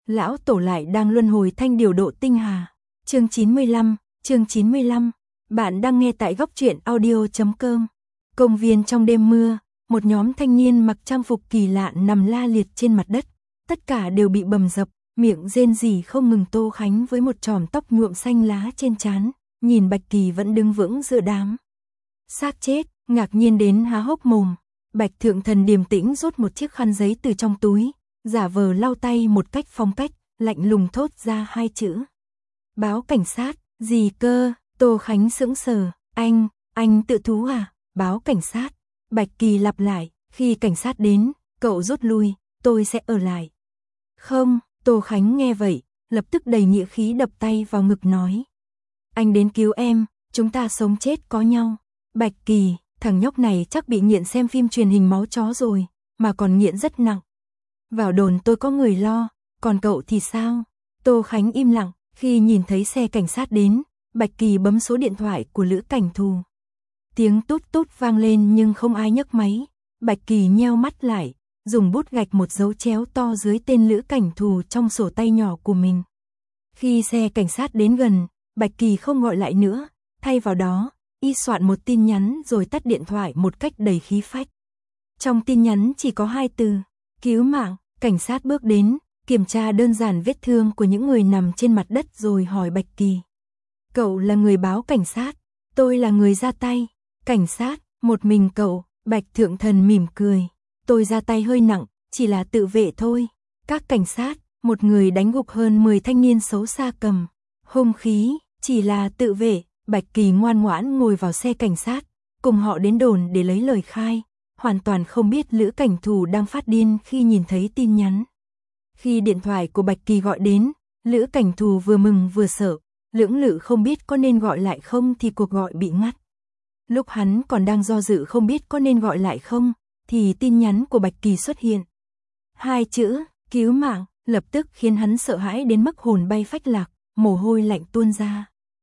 lão tổ lại đang luân hồi thanh điều độ tinh hà. Chương 95, bạn đang nghe tại góc truyện audio.com. Công viên trong đêm mưa, một nhóm thanh niên mặc trang phục kỳ lạ nằm la liệt trên mặt đất, tất cả đều bị bầm dập, miệng rên rỉ không ngừng. Tô Khánh với một chòm tóc nhuộm xanh lá trên trán, nhìn Bạch Kỳ vẫn đứng vững giữa đám xác chết, ngạc nhiên đến há hốc mồm. Bạch Thượng Thần điềm tĩnh rút một chiếc khăn giấy từ trong túi, giả vờ lau tay một cách phong cách, lạnh lùng thốt ra hai chữ: báo cảnh sát. Gì cơ? Tô Khánh sững sờ. Anh tự thú à? Báo cảnh sát. Bạch Kỳ lặp lại, khi cảnh sát đến, cậu rút lui, tôi sẽ ở lại. Không. Tô Khánh nghe vậy, lập tức đầy nghĩa khí đập tay vào ngực nói: anh đến cứu em, chúng ta sống chết có nhau. Bạch Kỳ, thằng nhóc này chắc bị nghiện xem phim truyền hình máu chó rồi, mà còn nghiện rất nặng. Vào đồn tôi có người lo, còn cậu thì sao? Tô Khánh im lặng, khi nhìn thấy xe cảnh sát đến, Bạch Kỳ bấm số điện thoại của Lữ Cảnh Thù. Tiếng tút tút vang lên nhưng không ai nhấc máy. Bạch Kỳ nheo mắt lại, dùng bút gạch một dấu chéo to dưới tên Lữ Cảnh Thù trong sổ tay nhỏ của mình. Khi xe cảnh sát đến gần, Bạch Kỳ không gọi lại nữa, thay vào đó, y soạn một tin nhắn rồi tắt điện thoại một cách đầy khí phách. Trong tin nhắn chỉ có hai từ: cứu mạng. Cảnh sát bước đến, kiểm tra đơn giản vết thương của những người nằm trên mặt đất rồi hỏi Bạch Kỳ: cậu là người báo cảnh sát? Tôi là người ra tay. Cảnh sát, một mình cậu? Bạch Thượng Thần mỉm cười: tôi ra tay hơi nặng, chỉ là tự vệ thôi. Các cảnh sát, một người đánh gục hơn 10 thanh niên xấu xa cầm hung khí, chỉ là tự vệ. Bạch Kỳ ngoan ngoãn ngồi vào xe cảnh sát, cùng họ đến đồn để lấy lời khai, hoàn toàn không biết Lữ Cảnh Thù đang phát điên khi nhìn thấy tin nhắn. Khi điện thoại của Bạch Kỳ gọi đến, Lữ Cảnh Thù vừa mừng vừa sợ, lưỡng lự không biết có nên gọi lại không thì cuộc gọi bị ngắt. Lúc hắn còn đang do dự không biết có nên gọi lại không, thì tin nhắn của Bạch Kỳ xuất hiện. Hai chữ, cứu mạng, lập tức khiến hắn sợ hãi đến mức hồn bay phách lạc, mồ hôi lạnh tuôn ra.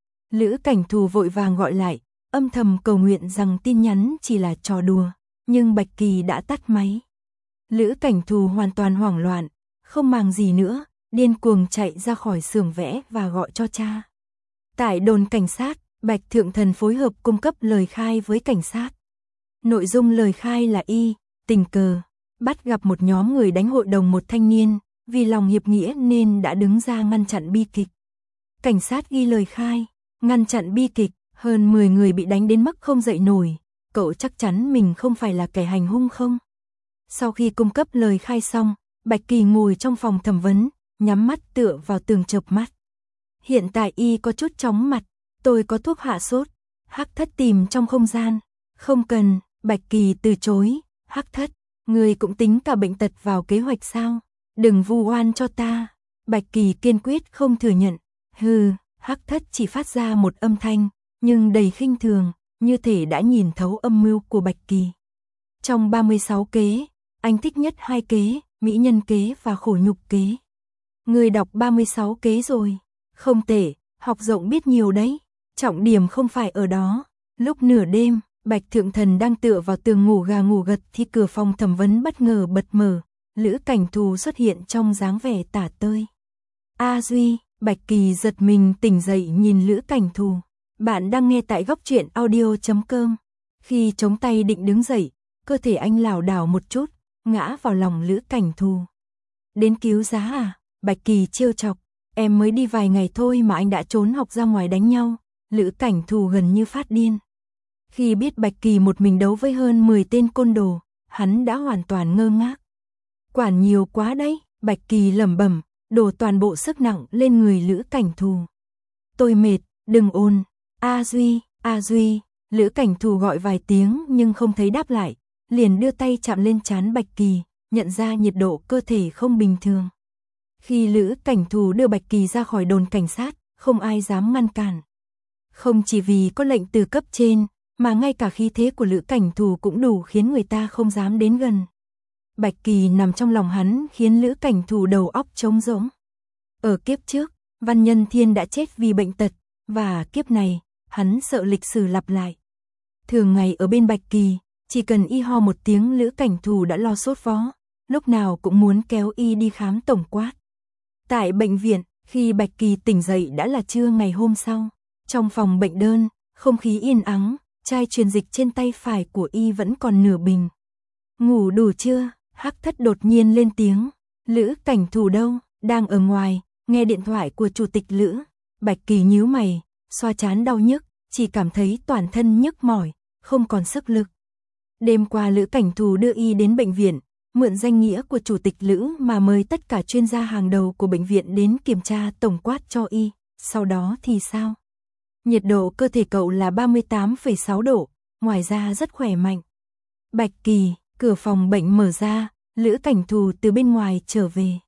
Lữ Cảnh Thù vội vàng gọi lại, âm thầm cầu nguyện rằng tin nhắn chỉ là trò đùa, nhưng Bạch Kỳ đã tắt máy. Lữ Cảnh Thù hoàn toàn hoảng loạn, không màng gì nữa, điên cuồng chạy ra khỏi xưởng vẽ và gọi cho cha. Tại đồn cảnh sát, Bạch Thượng Thần phối hợp cung cấp lời khai với cảnh sát. Nội dung lời khai là y tình cờ bắt gặp một nhóm người đánh hội đồng một thanh niên, vì lòng hiệp nghĩa nên đã đứng ra ngăn chặn bi kịch. Cảnh sát ghi lời khai: ngăn chặn bi kịch, hơn 10 người bị đánh đến mức không dậy nổi, cậu chắc chắn mình không phải là kẻ hành hung không? Sau khi cung cấp lời khai xong, Bạch Kỳ ngồi trong phòng thẩm vấn, nhắm mắt tựa vào tường chợp mắt. Hiện tại y có chút chóng mặt. Tôi có thuốc hạ sốt. Hắc Thất tìm trong không gian. Không cần. Bạch Kỳ từ chối. Hắc Thất, người cũng tính cả bệnh tật vào kế hoạch sao? Đừng vu oan cho ta. Bạch Kỳ kiên quyết không thừa nhận. Hừ. Hắc Thất chỉ phát ra một âm thanh, nhưng đầy khinh thường, như thể đã nhìn thấu âm mưu của Bạch Kỳ. Trong 36 kế, anh thích nhất 2 kế, mỹ nhân kế và khổ nhục kế. Người đọc 36 kế rồi. Không tệ, học rộng biết nhiều đấy. Trọng điểm không phải ở đó. Lúc nửa đêm, Bạch Thượng Thần đang tựa vào tường ngủ gà ngủ gật thì cửa phòng thẩm vấn bất ngờ bật mở. Lữ Cảnh Thù xuất hiện trong dáng vẻ tả tơi. A Duy. Bạch Kỳ giật mình tỉnh dậy nhìn Lữ Cảnh Thù. Bạn đang nghe tại góc truyện audio.com. Khi chống tay định đứng dậy, cơ thể anh lảo đảo một chút, ngã vào lòng Lữ Cảnh Thù. Đến cứu giá à? Bạch Kỳ trêu chọc. Em mới đi vài ngày thôi mà anh đã trốn học ra ngoài đánh nhau. Lữ Cảnh Thù gần như phát điên. Khi biết Bạch Kỳ một mình đấu với hơn 10 tên côn đồ, hắn đã hoàn toàn ngơ ngác. Quản nhiều quá đấy, Bạch Kỳ lẩm bẩm, đổ toàn bộ sức nặng lên người Lữ Cảnh Thù. Tôi mệt, đừng ồn. A Duy, Lữ Cảnh Thù gọi vài tiếng nhưng không thấy đáp lại, liền đưa tay chạm lên trán Bạch Kỳ, nhận ra nhiệt độ cơ thể không bình thường. Khi Lữ Cảnh Thù đưa Bạch Kỳ ra khỏi đồn cảnh sát, không ai dám ngăn cản. Không chỉ vì có lệnh từ cấp trên, mà ngay cả khí thế của Lữ Cảnh Thù cũng đủ khiến người ta không dám đến gần. Bạch Kỳ nằm trong lòng hắn khiến Lữ Cảnh Thù đầu óc trống rỗng. Ở kiếp trước, Văn Nhân Thiên đã chết vì bệnh tật, và kiếp này, hắn sợ lịch sử lặp lại. Thường ngày ở bên Bạch Kỳ, chỉ cần y ho một tiếng Lữ Cảnh Thù đã lo sốt vó, lúc nào cũng muốn kéo y đi khám tổng quát. Tại bệnh viện, khi Bạch Kỳ tỉnh dậy đã là trưa ngày hôm sau. Trong phòng bệnh đơn, không khí yên ắng, chai truyền dịch trên tay phải của y vẫn còn nửa bình. Ngủ đủ chưa? Hắc Thất đột nhiên lên tiếng. Lữ Cảnh Thù đâu? Đang ở ngoài, nghe điện thoại của chủ tịch Lữ. Bạch Kỳ nhíu mày, xoa trán đau nhức, chỉ cảm thấy toàn thân nhức mỏi, không còn sức lực. Đêm qua Lữ Cảnh Thù đưa y đến bệnh viện, mượn danh nghĩa của chủ tịch Lữ mà mời tất cả chuyên gia hàng đầu của bệnh viện đến kiểm tra tổng quát cho y. Sau đó thì sao? Nhiệt độ cơ thể cậu là 38,6 độ, ngoài ra rất khỏe mạnh. Bạch Kỳ, cửa phòng bệnh mở ra, Lữ Cảnh Thù từ bên ngoài trở về.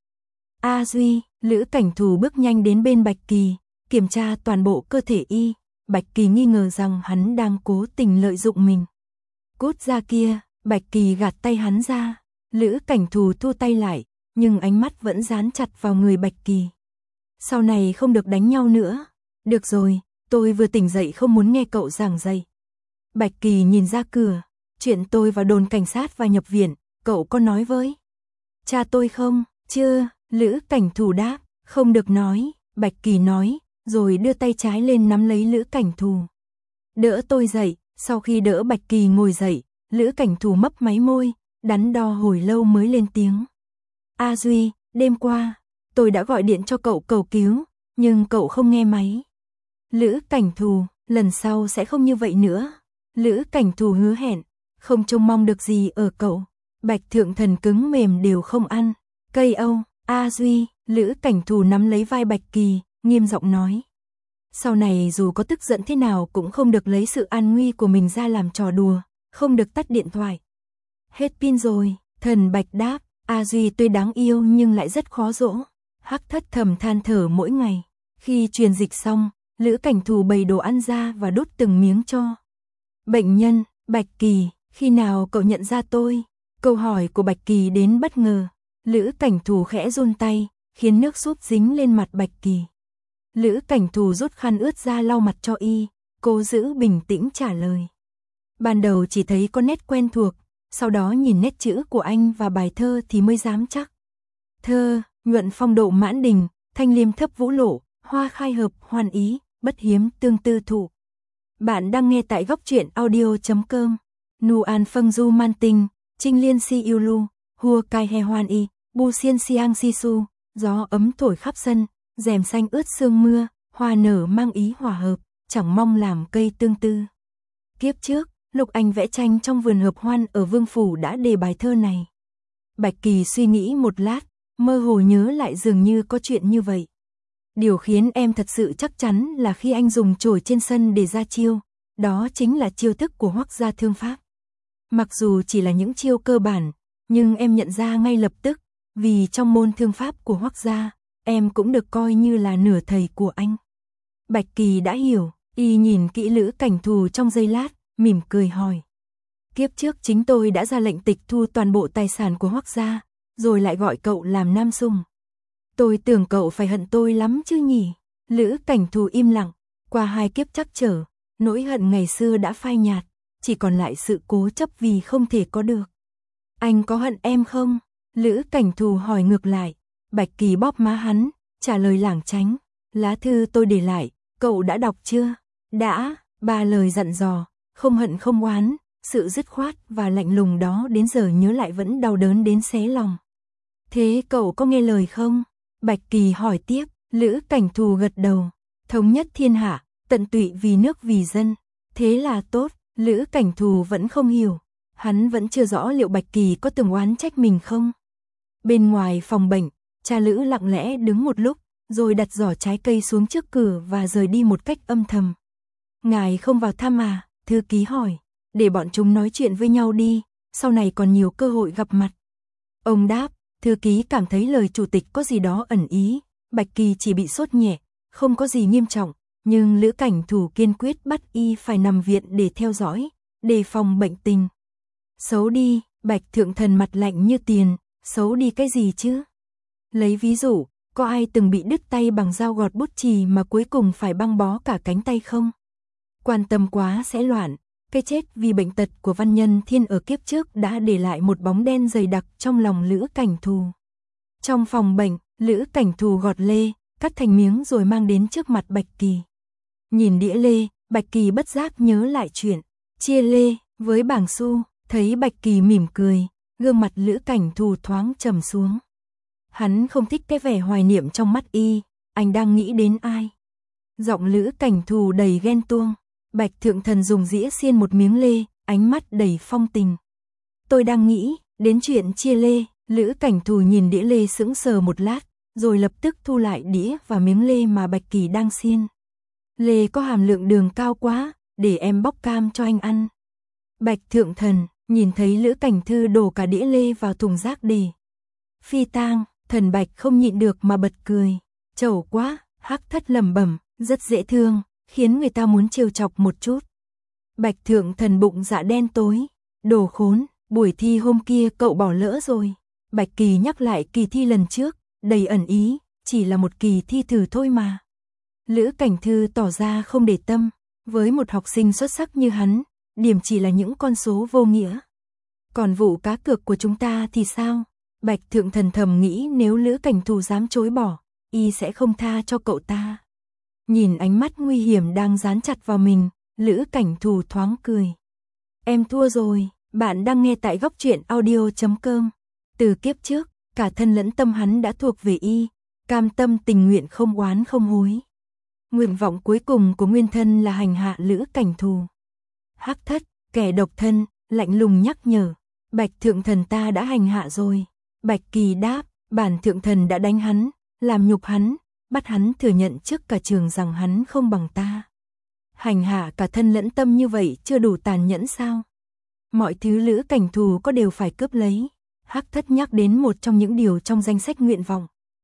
A Duy, Lữ Cảnh Thù bước nhanh đến bên Bạch Kỳ, kiểm tra toàn bộ cơ thể y. Bạch Kỳ nghi ngờ rằng hắn đang cố tình lợi dụng mình. Cút ra kia, Bạch Kỳ gạt tay hắn ra. Lữ Cảnh Thù thu tay lại, nhưng ánh mắt vẫn dán chặt vào người Bạch Kỳ. Sau này không được đánh nhau nữa. Được rồi, tôi vừa tỉnh dậy không muốn nghe cậu giảng dạy. Bạch Kỳ nhìn ra cửa. Chuyện tôi vào đồn cảnh sát và nhập viện, cậu có nói với cha tôi không? Chưa, Lữ Cảnh Thù đáp. Không được nói, Bạch Kỳ nói, rồi đưa tay trái lên nắm lấy Lữ Cảnh Thù. Đỡ tôi dậy. Sau khi đỡ Bạch Kỳ ngồi dậy, Lữ Cảnh Thù mấp máy môi, đắn đo hồi lâu mới lên tiếng. A Duy, đêm qua, tôi đã gọi điện cho cậu cầu cứu, nhưng cậu không nghe máy. Lữ Cảnh Thù, lần sau sẽ không như vậy nữa. Lữ Cảnh Thù hứa hẹn, không trông mong được gì ở cậu. Bạch Thượng Thần cứng mềm đều không ăn. Cây Âu, A Duy, Lữ Cảnh Thù nắm lấy vai Bạch Kỳ, nghiêm giọng nói. Sau này dù có tức giận thế nào cũng không được lấy sự an nguy của mình ra làm trò đùa, không được tắt điện thoại. Hết pin rồi, Thần Bạch đáp, A Duy tuy đáng yêu nhưng lại rất khó dỗ. Hắc Thất thầm than thở mỗi ngày. Khi truyền dịch xong, Lữ Cảnh Thù bày đồ ăn ra và đút từng miếng cho bệnh nhân. Bạch Kỳ, khi nào cậu nhận ra tôi? Câu hỏi của Bạch Kỳ đến bất ngờ. Lữ Cảnh Thù khẽ run tay, khiến nước súp dính lên mặt Bạch Kỳ. Lữ Cảnh Thù rút khăn ướt ra lau mặt cho y, cố giữ bình tĩnh trả lời. Ban đầu chỉ thấy có nét quen thuộc, sau đó nhìn nét chữ của anh và bài thơ thì mới dám chắc. Thơ, nhuận phong độ mãn đình, thanh liêm thấp vũ lộ, hoa khai hợp hoan ý, bất hiếm tương tư thụ. Bạn đang nghe tại góc truyện audio.com. Nu an phâng du man tinh, trinh liên si yêu lu, hua cai he hoan y, bu xiên siang si su, gió ấm thổi khắp sân, rèm xanh ướt sương mưa, hoa nở mang ý hòa hợp, chẳng mong làm cây tương tư. Kiếp trước, lúc anh vẽ tranh trong vườn hợp hoan ở Vương Phủ đã đề bài thơ này. Bạch Kỳ suy nghĩ một lát, mơ hồ nhớ lại dường như có chuyện như vậy. Điều khiến em thật sự chắc chắn là khi anh dùng chổi trên sân để ra chiêu, đó chính là chiêu thức của Hoắc gia thương pháp. Mặc dù chỉ là những chiêu cơ bản, nhưng em nhận ra ngay lập tức, vì trong môn thương pháp của Hoắc gia, em cũng được coi như là nửa thầy của anh. Bạch Kỳ đã hiểu, y nhìn kỹ Lữ Cảnh Thù trong giây lát, mỉm cười hỏi. Kiếp trước chính tôi đã ra lệnh tịch thu toàn bộ tài sản của Hoắc gia, rồi lại gọi cậu làm nam sung. Tôi tưởng cậu phải hận tôi lắm chứ nhỉ? Lữ Cảnh Thù im lặng, qua 2 kiếp trắc trở, nỗi hận ngày xưa đã phai nhạt, chỉ còn lại sự cố chấp vì không thể có được. Anh có hận em không? Lữ Cảnh Thù hỏi ngược lại. Bạch Kỳ bóp má hắn, trả lời lảng tránh. Lá thư tôi để lại, cậu đã đọc chưa? Đã, 3 lời dặn dò, không hận không oán, sự dứt khoát và lạnh lùng đó đến giờ nhớ lại vẫn đau đớn đến xé lòng. Thế cậu có nghe lời không? Bạch Kỳ hỏi tiếp. Lữ Cảnh Thù gật đầu. Thống nhất thiên hạ, tận tụy vì nước vì dân. Thế là tốt. Lữ Cảnh Thù vẫn không hiểu. Hắn vẫn chưa rõ liệu Bạch Kỳ có từng oán trách mình không. Bên ngoài phòng bệnh, cha Lữ lặng lẽ đứng một lúc, rồi đặt giỏ trái cây xuống trước cửa và rời đi một cách âm thầm. Ngài không vào thăm à? Thư ký hỏi. Để bọn chúng nói chuyện với nhau đi, sau này còn nhiều cơ hội gặp mặt. Ông đáp. Thư ký cảm thấy lời chủ tịch có gì đó ẩn ý. Bạch Kỳ chỉ bị sốt nhẹ, không có gì nghiêm trọng, nhưng Lữ Cảnh Thù kiên quyết bắt y phải nằm viện để theo dõi, đề phòng bệnh tình. Xấu đi, Bạch Thượng Thần mặt lạnh như tiền, xấu đi cái gì chứ? Lấy ví dụ, có ai từng bị đứt tay bằng dao gọt bút chì mà cuối cùng phải băng bó cả cánh tay không? Quan tâm quá sẽ loạn. Cái chết vì bệnh tật của Văn Nhân Thiên ở kiếp trước đã để lại một bóng đen dày đặc trong lòng Lữ Cảnh Thù. Trong phòng bệnh, Lữ Cảnh Thù gọt lê, cắt thành miếng rồi mang đến trước mặt Bạch Kỳ. Nhìn đĩa lê, Bạch Kỳ bất giác nhớ lại chuyện chia lê với bảng xu, thấy Bạch Kỳ mỉm cười, gương mặt Lữ Cảnh Thù thoáng trầm xuống. Hắn không thích cái vẻ hoài niệm trong mắt y, anh đang nghĩ đến ai? Giọng Lữ Cảnh Thù đầy ghen tuông. Bạch Thượng Thần dùng dĩa xiên một miếng lê, ánh mắt đầy phong tình. Tôi đang nghĩ đến chuyện chia lê. Lữ Cảnh Thù nhìn đĩa lê sững sờ một lát, rồi lập tức thu lại đĩa và miếng lê mà Bạch Kỳ đang xiên. Lê có hàm lượng đường cao quá, để em bóc cam cho anh ăn. Bạch Thượng Thần nhìn thấy Lữ Cảnh Thư đổ cả đĩa lê vào thùng rác để phi tang, Thần Bạch không nhịn được mà bật cười. Trẩu quá, Hắc Thất lẩm bẩm, rất dễ thương, khiến người ta muốn trêu chọc một chút. Bạch Thượng Thần bụng dạ đen tối, đồ khốn, buổi thi hôm kia cậu bỏ lỡ rồi. Bạch Kỳ nhắc lại kỳ thi lần trước, đầy ẩn ý, chỉ là một kỳ thi thử thôi mà. Lữ Cảnh Thư tỏ ra không để tâm, với một học sinh xuất sắc như hắn, điểm chỉ là những con số vô nghĩa. Còn vụ cá cược của chúng ta thì sao? Bạch Thượng Thần thầm nghĩ nếu Lữ Cảnh Thù dám chối bỏ, y sẽ không tha cho cậu ta. Nhìn ánh mắt nguy hiểm đang dán chặt vào mình, Lữ Cảnh Thù thoáng cười. Em thua rồi, bạn đang nghe tại góc truyện audio.com. Từ kiếp trước, cả thân lẫn tâm hắn đã thuộc về y, cam tâm tình nguyện không oán không hối. Nguyện vọng cuối cùng của nguyên thân là hành hạ Lữ Cảnh Thù. Hắc Thất, kẻ độc thân, lạnh lùng nhắc nhở. Bạch Thượng Thần ta đã hành hạ rồi. Bạch Kỳ đáp, bản Thượng Thần đã đánh hắn, làm nhục hắn, bắt hắn thừa nhận trước cả trường rằng hắn không bằng ta. Hành hạ cả thân lẫn tâm như vậy chưa đủ tàn nhẫn sao? Mọi thứ Lữ Cảnh Thù có đều phải cướp lấy. Hắc Thất nhắc đến một trong những điều trong danh sách nguyện vọng.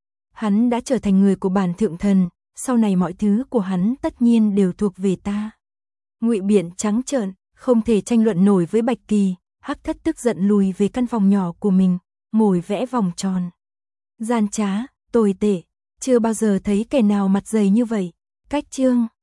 Hắn đã trở thành người của bản Thượng Thần, sau này mọi thứ của hắn tất nhiên đều thuộc về ta. Ngụy biện trắng trợn, không thể tranh luận nổi với Bạch Kỳ. Hắc Thất tức giận lùi về căn phòng nhỏ của mình, ngồi vẽ vòng tròn. Gian trá, tồi tệ, chưa bao giờ thấy kẻ nào mặt dày như vậy. Cách chương